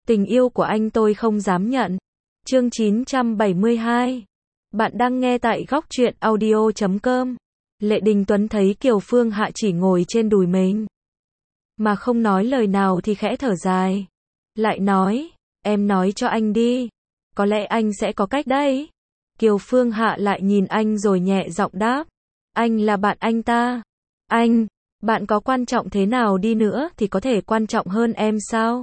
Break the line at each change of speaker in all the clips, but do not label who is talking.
Tình yêu của anh tôi không dám nhận. Chương 972. Bạn đang nghe tại góc truyện audio.com. Lệ Đình Tuấn thấy Kiều Phương Hạ chỉ ngồi trên đùi mình, mà không nói lời nào thì khẽ thở dài. Lại nói, em nói cho anh đi. Có lẽ anh sẽ có cách đấy. Kiều Phương Hạ lại nhìn anh rồi nhẹ giọng đáp. Anh là bạn anh ta. Bạn có quan trọng thế nào đi nữa thì có thể quan trọng hơn em sao?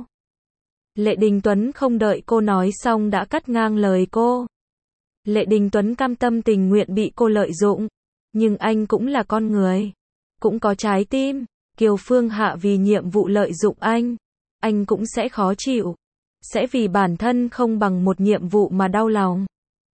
Lệ Đình Tuấn không đợi cô nói xong đã cắt ngang lời cô. Lệ Đình Tuấn cam tâm tình nguyện bị cô lợi dụng. Nhưng anh cũng là con người. Cũng có trái tim. Kiều Phương Hạ vì nhiệm vụ lợi dụng anh cũng sẽ khó chịu. Sẽ vì bản thân không bằng một nhiệm vụ mà đau lòng.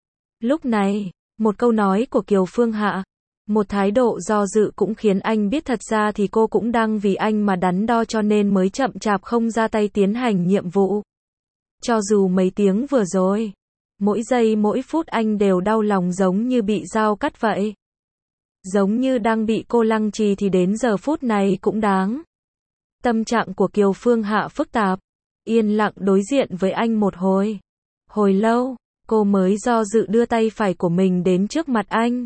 Lúc này, một câu nói của Kiều Phương Hạ, một thái độ do dự cũng khiến anh biết thật ra thì cô cũng đang vì anh mà đắn đo cho nên mới chậm chạp không ra tay tiến hành nhiệm vụ. Cho dù mấy tiếng vừa rồi, mỗi giây mỗi phút anh đều đau lòng giống như bị dao cắt vậy. Giống như đang bị cô lăng trì thì đến giờ phút này cũng đáng. Tâm trạng của Kiều Phương Hạ phức tạp, yên lặng đối diện với anh một hồi. Hồi lâu, cô mới do dự đưa tay phải của mình đến trước mặt anh.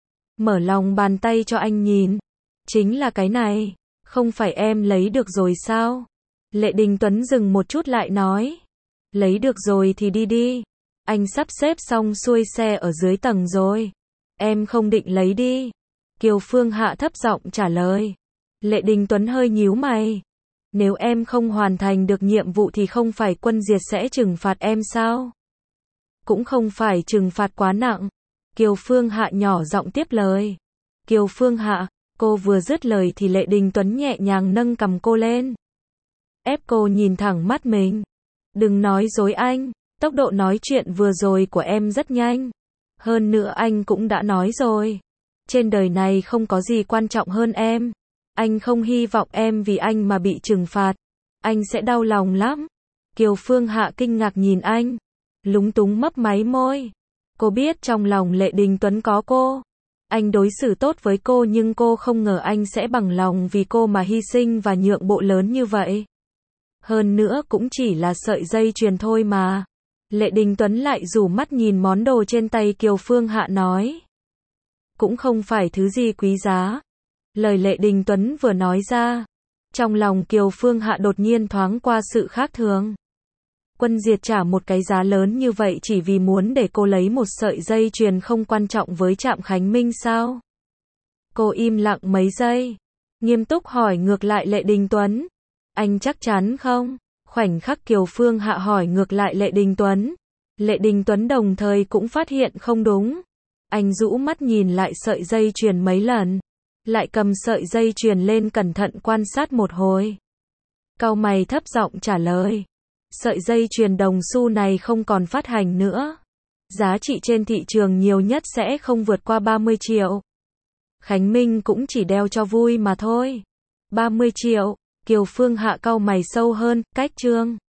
Mở lòng bàn tay cho anh nhìn. Chính là cái này, không phải em lấy được rồi sao? Lệ Đình Tuấn dừng một chút lại nói. Lấy được rồi thì đi đi. Anh sắp xếp xong xuôi xe ở dưới tầng rồi. Em không định lấy đi. Kiều Phương Hạ thấp giọng trả lời. Lệ Đình Tuấn hơi nhíu mày. Nếu em không hoàn thành được nhiệm vụ thì không phải Quân Diệt sẽ trừng phạt em sao? Cũng không phải trừng phạt quá nặng. Kiều Phương Hạ nhỏ giọng tiếp lời. Kiều Phương Hạ, cô vừa dứt lời thì Lệ Đình Tuấn nhẹ nhàng nâng cằm cô lên. Ép cô nhìn thẳng mắt mình. Đừng nói dối anh, tốc độ nói chuyện vừa rồi của em rất nhanh. Hơn nữa anh cũng đã nói rồi. Trên đời này không có gì quan trọng hơn em. Anh không hy vọng em vì anh mà bị trừng phạt. Anh sẽ đau lòng lắm. Kiều Phương Hạ kinh ngạc nhìn anh. Lúng túng mấp máy môi. Cô biết trong lòng Lệ Đình Tuấn có cô. Anh đối xử tốt với cô nhưng cô không ngờ anh sẽ bằng lòng vì cô mà hy sinh và nhượng bộ lớn như vậy. Hơn nữa cũng chỉ là sợi dây chuyền thôi mà. Lệ Đình Tuấn lại rủ mắt nhìn món đồ trên tay Kiều Phương Hạ nói. Cũng không phải thứ gì quý giá. Lời Lệ Đình Tuấn vừa nói ra, trong lòng Kiều Phương Hạ đột nhiên thoáng qua sự khác thường. Quân Diệt trả một cái giá lớn như vậy chỉ vì muốn để cô lấy một sợi dây chuyền không quan trọng với Trạm Khánh Minh sao? Cô im lặng mấy giây, nghiêm túc hỏi ngược lại Lệ Đình Tuấn. Anh chắc chắn không? Khoảnh khắc Kiều Phương Hạ hỏi ngược lại Lệ Đình Tuấn. Lệ Đình Tuấn đồng thời cũng phát hiện không đúng. Anh rũ mắt nhìn lại sợi dây chuyền mấy lần. Lại cầm sợi dây chuyền lên cẩn thận quan sát một hồi. Cau mày thấp giọng trả lời. Sợi dây chuyền đồng xu này không còn phát hành nữa. Giá trị trên thị trường nhiều nhất sẽ không vượt qua 30 triệu. Khánh Minh cũng chỉ đeo cho vui mà thôi. 30 triệu, Kiều Phương Hạ cau mày sâu hơn, cách trương.